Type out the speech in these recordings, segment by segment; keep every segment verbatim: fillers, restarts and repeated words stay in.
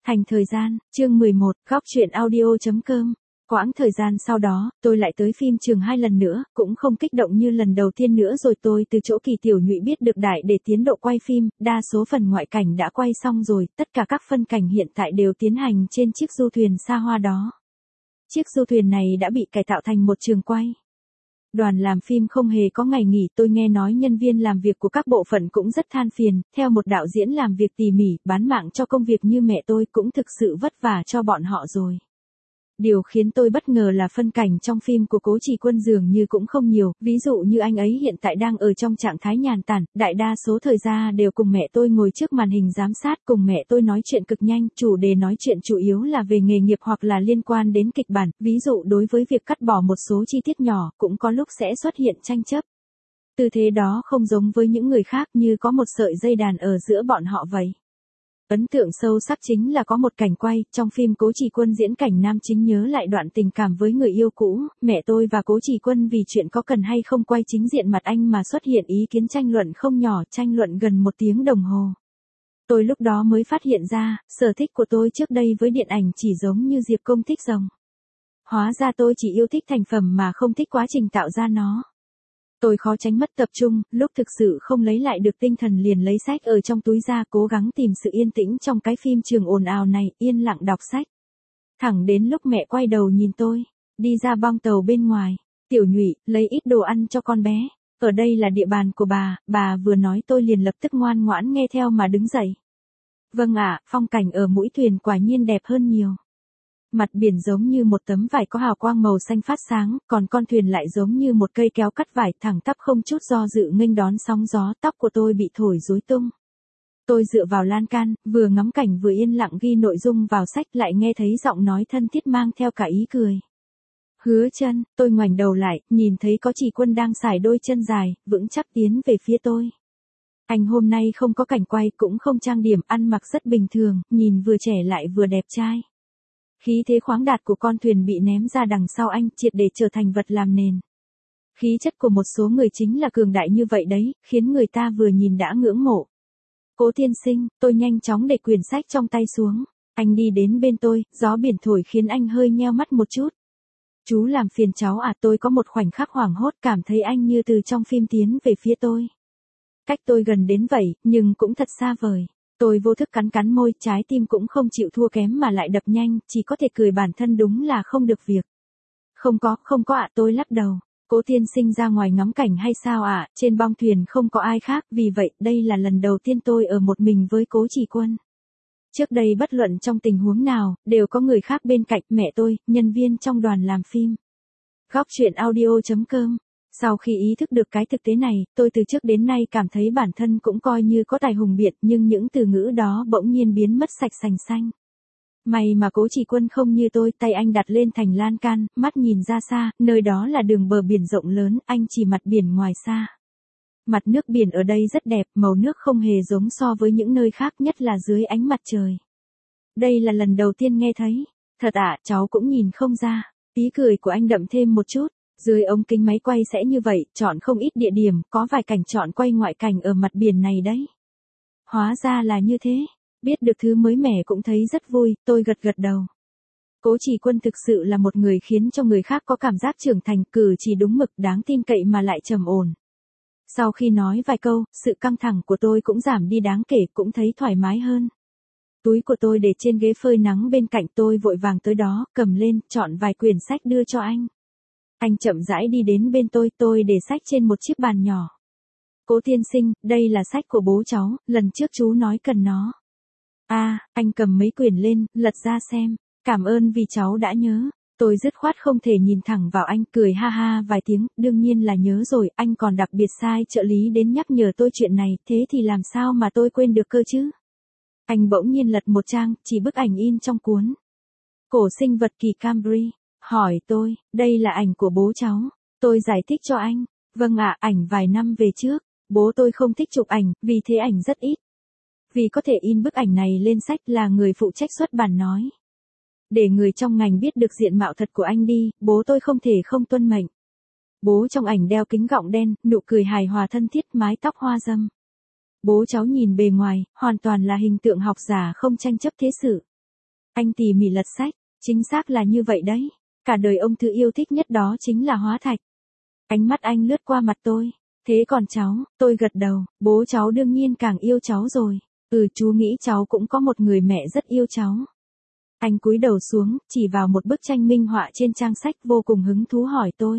Thành thời gian, chương mười một, góc truyện audio.com. Quãng thời gian sau đó, tôi lại tới phim trường hai lần nữa, cũng không kích động như lần đầu tiên nữa rồi. Tôi từ chỗ Kỳ Tiểu Nhụy biết được đại để tiến độ quay phim, đa số phần ngoại cảnh đã quay xong rồi, tất cả các phân cảnh hiện tại đều tiến hành trên chiếc du thuyền xa hoa đó. Chiếc du thuyền này đã bị cải tạo thành một trường quay. Đoàn làm phim không hề có ngày nghỉ, tôi nghe nói nhân viên làm việc của các bộ phận cũng rất than phiền, theo một đạo diễn làm việc tỉ mỉ, bán mạng cho công việc như mẹ tôi cũng thực sự vất vả cho bọn họ rồi. Điều khiến tôi bất ngờ là phân cảnh trong phim của Cố Trì Quân dường như cũng không nhiều, ví dụ như anh ấy hiện tại đang ở trong trạng thái nhàn tản, đại đa số thời gian đều cùng mẹ tôi ngồi trước màn hình giám sát, cùng mẹ tôi nói chuyện cực nhanh, chủ đề nói chuyện chủ yếu là về nghề nghiệp hoặc là liên quan đến kịch bản, ví dụ đối với việc cắt bỏ một số chi tiết nhỏ, cũng có lúc sẽ xuất hiện tranh chấp. Tư thế đó không giống với những người khác, như có một sợi dây đàn ở giữa bọn họ vậy. Ấn tượng sâu sắc chính là có một cảnh quay, trong phim Cố Trì Quân diễn cảnh nam chính nhớ lại đoạn tình cảm với người yêu cũ, mẹ tôi và Cố Trì Quân vì chuyện có cần hay không quay chính diện mặt anh mà xuất hiện ý kiến tranh luận không nhỏ, tranh luận gần một tiếng đồng hồ. Tôi lúc đó mới phát hiện ra, sở thích của tôi trước đây với điện ảnh chỉ giống như Diệp Công thích rồng. Hóa ra tôi chỉ yêu thích thành phẩm mà không thích quá trình tạo ra nó. Tôi khó tránh mất tập trung, lúc thực sự không lấy lại được tinh thần liền lấy sách ở trong túi ra, cố gắng tìm sự yên tĩnh trong cái phim trường ồn ào này, yên lặng đọc sách. Thẳng đến lúc mẹ quay đầu nhìn tôi, đi ra bong tàu bên ngoài, Tiểu Nhụy, lấy ít đồ ăn cho con bé, ở đây là địa bàn của bà, bà vừa nói tôi liền lập tức ngoan ngoãn nghe theo mà đứng dậy. Vâng ạ, phong cảnh ở mũi thuyền quả nhiên đẹp hơn nhiều. Mặt biển giống như một tấm vải có hào quang màu xanh phát sáng, còn con thuyền lại giống như một cây kéo cắt vải thẳng tắp không chút do dự nghênh đón sóng gió, tóc của tôi bị thổi rối tung. Tôi dựa vào lan can, vừa ngắm cảnh vừa yên lặng ghi nội dung vào sách, lại nghe thấy giọng nói thân thiết mang theo cả ý cười. Hứa Chân, tôi ngoảnh đầu lại, nhìn thấy có Trì Quân đang sải đôi chân dài, vững chắc tiến về phía tôi. Anh hôm nay không có cảnh quay, cũng không trang điểm, ăn mặc rất bình thường, nhìn vừa trẻ lại vừa đẹp trai. Khí thế khoáng đạt của con thuyền bị ném ra đằng sau anh, triệt để trở thành vật làm nền. Khí chất của một số người chính là cường đại như vậy đấy, khiến người ta vừa nhìn đã ngưỡng mộ. Cố tiên sinh, tôi nhanh chóng để quyển sách trong tay xuống. Anh đi đến bên tôi, gió biển thổi khiến anh hơi nheo mắt một chút. Chú làm phiền cháu à, tôi có một khoảnh khắc hoảng hốt, cảm thấy anh như từ trong phim tiến về phía tôi. Cách tôi gần đến vậy, nhưng cũng thật xa vời. Tôi vô thức cắn cắn môi, trái tim cũng không chịu thua kém mà lại đập nhanh, chỉ có thể cười bản thân đúng là không được việc. Không có, không có ạ, tôi lắc đầu. Cố tiên sinh ra ngoài ngắm cảnh hay sao ạ, trên bong thuyền không có ai khác, vì vậy đây là lần đầu tiên tôi ở một mình với Cố Trì Quân. Trước đây bất luận trong tình huống nào, đều có người khác bên cạnh, mẹ tôi, nhân viên trong đoàn làm phim. Góc truyện audio.com. Sau khi ý thức được cái thực tế này, tôi từ trước đến nay cảm thấy bản thân cũng coi như có tài hùng biện, nhưng những từ ngữ đó bỗng nhiên biến mất sạch sành xanh. May mà Cố Trì Quân không như tôi, tay anh đặt lên thành lan can, mắt nhìn ra xa, nơi đó là đường bờ biển rộng lớn, anh chỉ mặt biển ngoài xa. Mặt nước biển ở đây rất đẹp, màu nước không hề giống so với những nơi khác, nhất là dưới ánh mặt trời. Đây là lần đầu tiên nghe thấy. Thật ạ, cháu cũng nhìn không ra. Ý cười của anh đậm thêm một chút. Dưới ống kính máy quay sẽ như vậy, chọn không ít địa điểm, có vài cảnh chọn quay ngoại cảnh ở mặt biển này đấy. Hóa ra là như thế, biết được thứ mới mẻ cũng thấy rất vui, tôi gật gật đầu. Cố Trì Quân thực sự là một người khiến cho người khác có cảm giác trưởng thành, cử chỉ đúng mực, đáng tin cậy mà lại trầm ổn. Sau khi nói vài câu, sự căng thẳng của tôi cũng giảm đi đáng kể, cũng thấy thoải mái hơn. Túi của tôi để trên ghế phơi nắng bên cạnh, tôi vội vàng tới đó, cầm lên, chọn vài quyển sách đưa cho anh. Anh chậm rãi đi đến bên tôi, tôi để sách trên một chiếc bàn nhỏ. Cố tiên sinh, đây là sách của bố cháu, lần trước chú nói cần nó. À, anh cầm mấy quyển lên, lật ra xem, cảm ơn vì cháu đã nhớ. Tôi dứt khoát không thể nhìn thẳng vào anh, cười ha ha vài tiếng, đương nhiên là nhớ rồi, anh còn đặc biệt sai trợ lý đến nhắc nhở tôi chuyện này, thế thì làm sao mà tôi quên được cơ chứ? Anh bỗng nhiên lật một trang, chỉ bức ảnh in trong cuốn. Cổ sinh vật kỳ Cambry. Hỏi tôi, đây là ảnh của bố cháu. Tôi giải thích cho anh. Vâng ạ, ảnh vài năm về trước. Bố tôi không thích chụp ảnh, vì thế ảnh rất ít. Vì có thể in bức ảnh này lên sách là người phụ trách xuất bản nói. Để người trong ngành biết được diện mạo thật của anh đi, bố tôi không thể không tuân mệnh. Bố trong ảnh đeo kính gọng đen, nụ cười hài hòa thân thiết, mái tóc hoa râm. Bố cháu nhìn bề ngoài, hoàn toàn là hình tượng học giả không tranh chấp thế sự. Anh tỉ mỉ lật sách, chính xác là như vậy đấy. Cả đời ông thứ yêu thích nhất đó chính là hóa thạch. Ánh mắt anh lướt qua mặt tôi. Thế còn cháu, tôi gật đầu, bố cháu đương nhiên càng yêu cháu rồi. Ừ, chú nghĩ cháu cũng có một người mẹ rất yêu cháu. Anh cúi đầu xuống, chỉ vào một bức tranh minh họa trên trang sách, vô cùng hứng thú hỏi tôi.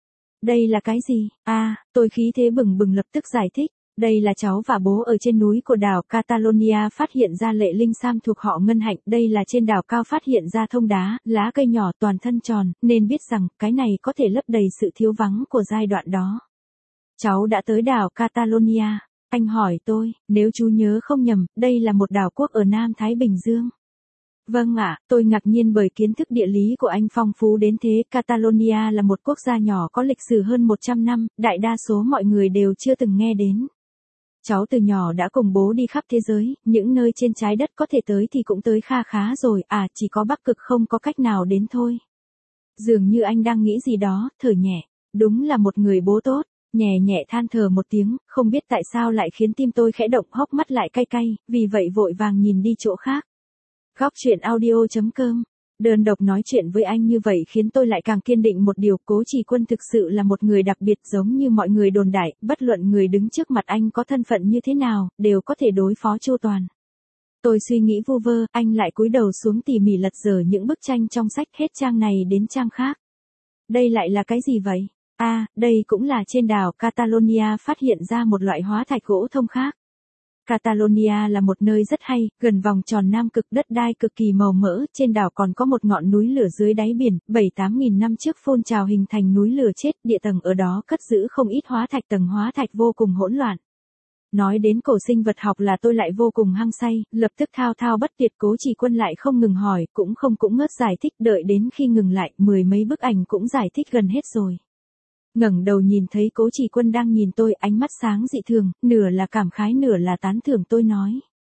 Đây là cái gì? À, tôi khí thế bừng bừng lập tức giải thích. Đây là cháu và bố ở trên núi của đảo Catalonia phát hiện ra lệ linh sam thuộc họ Ngân Hạnh. Đây là trên đảo cao phát hiện ra thông đá, lá cây nhỏ toàn thân tròn, nên biết rằng cái này có thể lấp đầy sự thiếu vắng của giai đoạn đó. Cháu đã tới đảo Catalonia. Anh hỏi tôi, nếu chú nhớ không nhầm, đây là một đảo quốc ở Nam Thái Bình Dương. Vâng ạ, tôi ngạc nhiên bởi kiến thức địa lý của anh phong phú đến thế. Catalonia là một quốc gia nhỏ có lịch sử hơn một trăm năm, đại đa số mọi người đều chưa từng nghe đến. Cháu từ nhỏ đã cùng bố đi khắp thế giới, những nơi trên trái đất có thể tới thì cũng tới kha khá rồi, à chỉ có Bắc Cực không có cách nào đến thôi. Dường như anh đang nghĩ gì đó, thở nhẹ, đúng là một người bố tốt. Nhẹ nhẹ than thở một tiếng, không biết tại sao lại khiến tim tôi khẽ động, hốc mắt lại cay cay, vì vậy vội vàng nhìn đi chỗ khác. Góc truyện audio chấm com. Đơn độc nói chuyện với anh như vậy khiến tôi lại càng kiên định một điều, Cố Trì Quân thực sự là một người đặc biệt, giống như mọi người đồn đại, bất luận người đứng trước mặt anh có thân phận như thế nào, đều có thể đối phó chu toàn. Tôi suy nghĩ vu vơ, anh lại cúi đầu xuống tỉ mỉ lật dở những bức tranh trong sách, hết trang này đến trang khác. Đây lại là cái gì vậy? À, đây cũng là trên đảo Catalonia phát hiện ra một loại hóa thạch gỗ thông khác. Catalonia là một nơi rất hay, gần vòng tròn Nam Cực, đất đai cực kỳ màu mỡ, trên đảo còn có một ngọn núi lửa dưới đáy biển, bảy tám nghìn năm trước phun trào hình thành núi lửa chết, địa tầng ở đó cất giữ không ít hóa thạch, tầng hóa thạch vô cùng hỗn loạn. Nói đến cổ sinh vật học là tôi lại vô cùng hăng say, lập tức thao thao bất tuyệt. Cố Trì Quân lại không ngừng hỏi, cũng không cũng ngớt giải thích, đợi đến khi ngừng lại, mười mấy bức ảnh cũng giải thích gần hết rồi. Ngẩng đầu nhìn thấy Cố Trì Quân đang nhìn tôi, ánh mắt sáng dị thường, nửa là cảm khái nửa là tán thưởng. Tôi nói.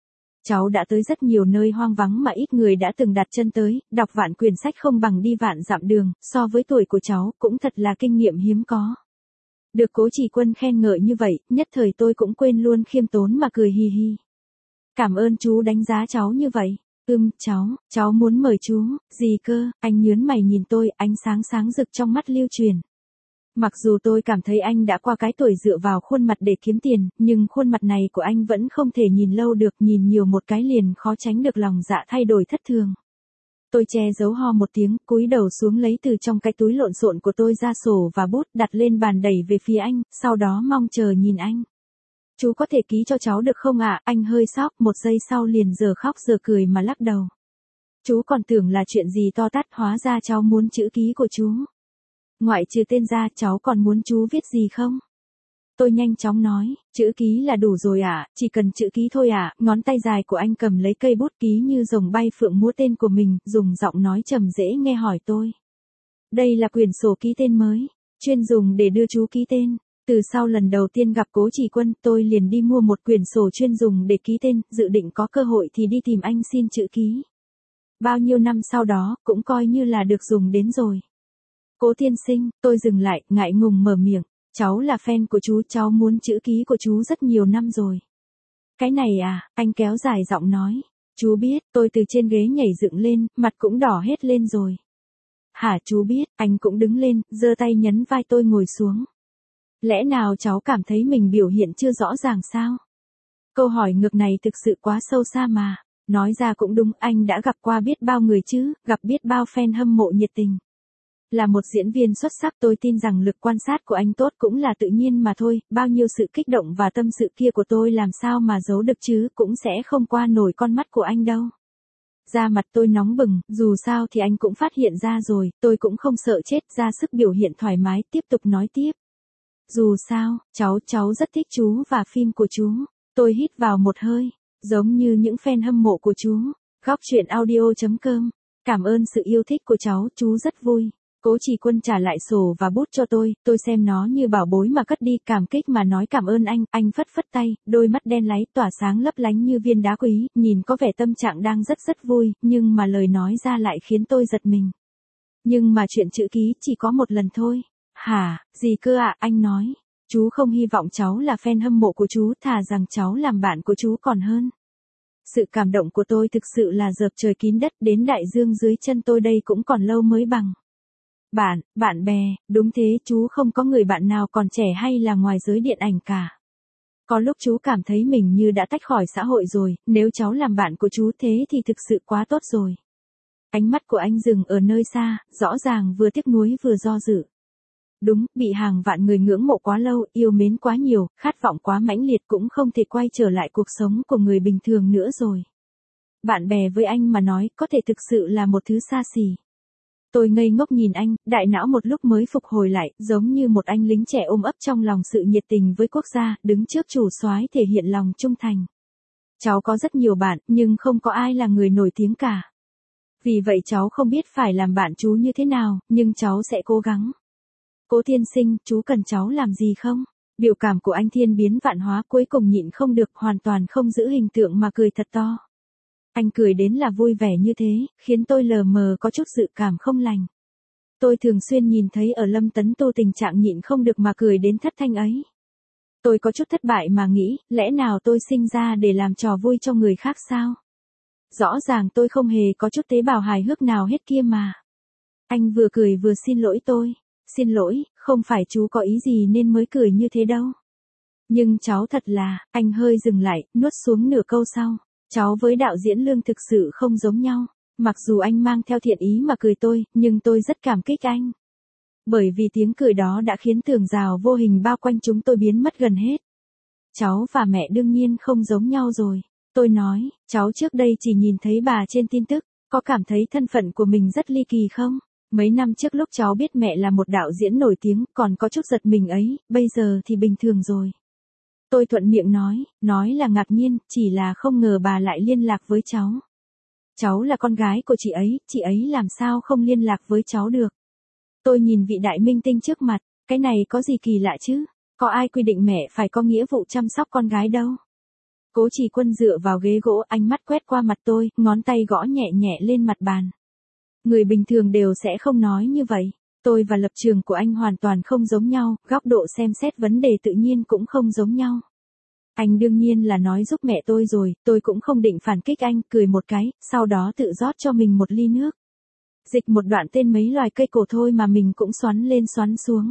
Cháu đã tới rất nhiều nơi hoang vắng mà ít người đã từng đặt chân tới, đọc vạn quyển sách không bằng đi vạn dặm đường, so với tuổi của cháu, cũng thật là kinh nghiệm hiếm có. Được Cố Trì Quân khen ngợi như vậy, nhất thời tôi cũng quên luôn khiêm tốn mà cười hi hi. Cảm ơn chú đánh giá cháu như vậy. Ừm, cháu, cháu muốn mời chú, gì cơ? Anh nhướng mày nhìn tôi, ánh sáng sáng rực trong mắt lưu truyền. Mặc dù tôi cảm thấy anh đã qua cái tuổi dựa vào khuôn mặt để kiếm tiền, nhưng khuôn mặt này của anh vẫn không thể nhìn lâu được, nhìn nhiều một cái liền khó tránh được lòng dạ thay đổi thất thường. Tôi che giấu ho một tiếng, cúi đầu xuống lấy từ trong cái túi lộn xộn của tôi ra sổ và bút, đặt lên bàn đẩy về phía anh, sau đó mong chờ nhìn anh. Chú có thể ký cho cháu được không ạ? À? Anh hơi sốc, một giây sau liền giờ khóc giờ cười mà lắc đầu. Chú còn tưởng là chuyện gì to tát, hóa ra cháu muốn chữ ký của chú. Ngoại trừ tên ra, cháu còn muốn chú viết gì không? Tôi nhanh chóng nói, chữ ký là đủ rồi ạ, à, chỉ cần chữ ký thôi ạ. À. Ngón tay dài của anh cầm lấy cây bút ký như rồng bay phượng múa tên của mình, dùng giọng nói trầm dễ nghe hỏi tôi. Đây là quyển sổ ký tên mới, chuyên dùng để đưa chú ký tên. Từ sau lần đầu tiên gặp Cố Trì Quân, tôi liền đi mua một quyển sổ chuyên dùng để ký tên, dự định có cơ hội thì đi tìm anh xin chữ ký. Bao nhiêu năm sau đó, cũng coi như là được dùng đến rồi. Cố tiên sinh, tôi dừng lại, ngại ngùng mở miệng. Cháu là fan của chú, cháu muốn chữ ký của chú rất nhiều năm rồi. Cái này à, anh kéo dài giọng nói. Chú biết, tôi từ trên ghế nhảy dựng lên, mặt cũng đỏ hết lên rồi. Hả chú biết, anh cũng đứng lên, giơ tay nhấn vai tôi ngồi xuống. Lẽ nào cháu cảm thấy mình biểu hiện chưa rõ ràng sao? Câu hỏi ngược này thực sự quá sâu xa mà. Nói ra cũng đúng, anh đã gặp qua biết bao người chứ, gặp biết bao fan hâm mộ nhiệt tình. Là một diễn viên xuất sắc, tôi tin rằng lực quan sát của anh tốt cũng là tự nhiên mà thôi, bao nhiêu sự kích động và tâm sự kia của tôi làm sao mà giấu được chứ, cũng sẽ không qua nổi con mắt của anh đâu. Da mặt tôi nóng bừng, dù sao thì anh cũng phát hiện ra rồi, tôi cũng không sợ chết, ra sức biểu hiện thoải mái, tiếp tục nói tiếp. Dù sao, cháu, cháu rất thích chú và phim của chú. Tôi hít vào một hơi, giống như những fan hâm mộ của chú. Góc truyện audio chấm com. Cảm ơn sự yêu thích của cháu, chú rất vui. Cố Trì Quân trả lại sổ và bút cho tôi, tôi xem nó như bảo bối mà cất đi, cảm kích mà nói cảm ơn anh, anh phất phất tay, đôi mắt đen láy tỏa sáng lấp lánh như viên đá quý, nhìn có vẻ tâm trạng đang rất rất vui, nhưng mà lời nói ra lại khiến tôi giật mình. Nhưng mà chuyện chữ ký chỉ có một lần thôi. Hả, gì cơ ạ, à? Anh nói, chú không hy vọng cháu là fan hâm mộ của chú, thà rằng cháu làm bạn của chú còn hơn. Sự cảm động của tôi thực sự là dợp trời kín đất, đến đại dương dưới chân tôi đây cũng còn lâu mới bằng. Bạn, bạn bè, đúng thế, chú không có người bạn nào còn trẻ hay là ngoài giới điện ảnh cả. Có lúc chú cảm thấy mình như đã tách khỏi xã hội rồi, nếu cháu làm bạn của chú thế thì thực sự quá tốt rồi. Ánh mắt của anh dừng ở nơi xa, rõ ràng vừa tiếc nuối vừa do dự. Đúng, bị hàng vạn người ngưỡng mộ quá lâu, yêu mến quá nhiều, khát vọng quá mãnh liệt cũng không thể quay trở lại cuộc sống của người bình thường nữa rồi. Bạn bè với anh mà nói, có thể thực sự là một thứ xa xỉ. Tôi ngây ngốc nhìn anh, đại não một lúc mới phục hồi lại, giống như một anh lính trẻ ôm ấp trong lòng sự nhiệt tình với quốc gia, đứng trước chủ soái thể hiện lòng trung thành. Cháu có rất nhiều bạn, nhưng không có ai là người nổi tiếng cả. Vì vậy cháu không biết phải làm bạn chú như thế nào, nhưng cháu sẽ cố gắng. Cố tiên sinh, chú cần cháu làm gì không? Biểu cảm của anh thiên biến vạn hóa, cuối cùng nhịn không được, hoàn toàn không giữ hình tượng mà cười thật to. Anh cười đến là vui vẻ như thế, khiến tôi lờ mờ có chút dự cảm không lành. Tôi thường xuyên nhìn thấy ở Lâm Tấn Tu tình trạng nhịn không được mà cười đến thất thanh ấy. Tôi có chút thất bại mà nghĩ, lẽ nào tôi sinh ra để làm trò vui cho người khác sao? Rõ ràng tôi không hề có chút tế bào hài hước nào hết kia mà. Anh vừa cười vừa xin lỗi tôi. Xin lỗi, không phải chú có ý gì nên mới cười như thế đâu. Nhưng cháu thật là, anh hơi dừng lại, nuốt xuống nửa câu sau. Cháu với đạo diễn Lương thực sự không giống nhau. Mặc dù anh mang theo thiện ý mà cười tôi, nhưng tôi rất cảm kích anh. Bởi vì tiếng cười đó đã khiến tường rào vô hình bao quanh chúng tôi biến mất gần hết. Cháu và mẹ đương nhiên không giống nhau rồi. Tôi nói, cháu trước đây chỉ nhìn thấy bà trên tin tức, có cảm thấy thân phận của mình rất ly kỳ không? Mấy năm trước lúc cháu biết mẹ là một đạo diễn nổi tiếng, còn có chút giật mình ấy, bây giờ thì bình thường rồi. Tôi thuận miệng nói, nói là ngạc nhiên, chỉ là không ngờ bà lại liên lạc với cháu. Cháu là con gái của chị ấy, chị ấy làm sao không liên lạc với cháu được. Tôi nhìn vị đại minh tinh trước mặt, cái này có gì kỳ lạ chứ, có ai quy định mẹ phải có nghĩa vụ chăm sóc con gái đâu. Cố Trì Quân dựa vào ghế gỗ, ánh mắt quét qua mặt tôi, ngón tay gõ nhẹ nhẹ lên mặt bàn. Người bình thường đều sẽ không nói như vậy. Tôi và lập trường của anh hoàn toàn không giống nhau, góc độ xem xét vấn đề tự nhiên cũng không giống nhau. Anh đương nhiên là nói giúp mẹ tôi rồi, tôi cũng không định phản kích anh, cười một cái, sau đó tự rót cho mình một ly nước. Dịch một đoạn tên mấy loài cây cổ thôi mà mình cũng xoắn lên xoắn xuống.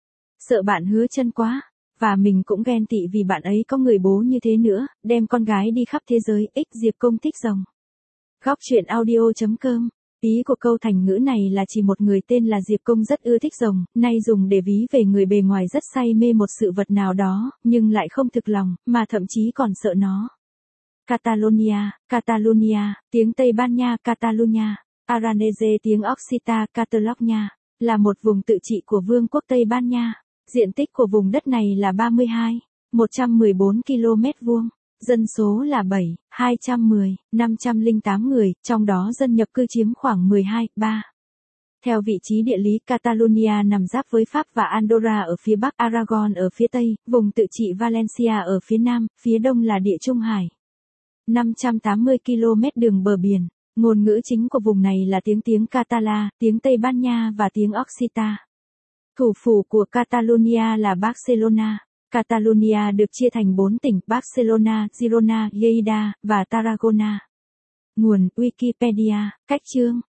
Sợ bạn Hứa Chân quá, và mình cũng ghen tị vì bạn ấy có người bố như thế nữa, đem con gái đi khắp thế giới, ích Diệp Công thích rồng. Góc truyện audio chấm com. Ý của câu thành ngữ này là chỉ một người tên là Diệp Công rất ưa thích rồng, nay dùng để ví về người bề ngoài rất say mê một sự vật nào đó, nhưng lại không thực lòng, mà thậm chí còn sợ nó. Catalonia, Catalonia, tiếng Tây Ban Nha Catalunya, Aranese tiếng Occita Catalogna, là một vùng tự trị của Vương quốc Tây Ban Nha. Diện tích của vùng đất này là ba mươi hai phẩy một trăm mười bốn ki lô mét vuông. Dân số là bảy nghìn hai trăm mười, năm trăm lẻ tám người, trong đó dân nhập cư chiếm khoảng mười hai phẩy ba. Theo vị trí địa lý, Catalonia nằm giáp với Pháp và Andorra ở phía bắc, Aragon ở phía tây, vùng tự trị Valencia ở phía nam, phía đông là Địa Trung Hải. năm trăm tám mươi ki lô mét đường bờ biển. Ngôn ngữ chính của vùng này là tiếng tiếng Catala, tiếng Tây Ban Nha và tiếng Occita. Thủ phủ của Catalonia là Barcelona. Catalonia được chia thành bốn tỉnh Barcelona, Girona, Lleida và Tarragona. Nguồn Wikipedia, cách chương.